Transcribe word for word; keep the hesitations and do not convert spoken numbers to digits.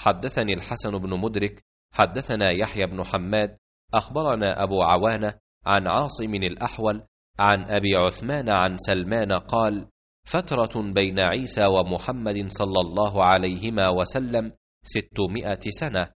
حدثني الحسن بن مدرك حدثنا يحيى بن حماد أخبرنا أبو عوانة عن عاصم الأحول عن أبي عثمان عن سلمان قال: فترة بين عيسى ومحمد صلى الله عليهما وسلم ستمائة سنة،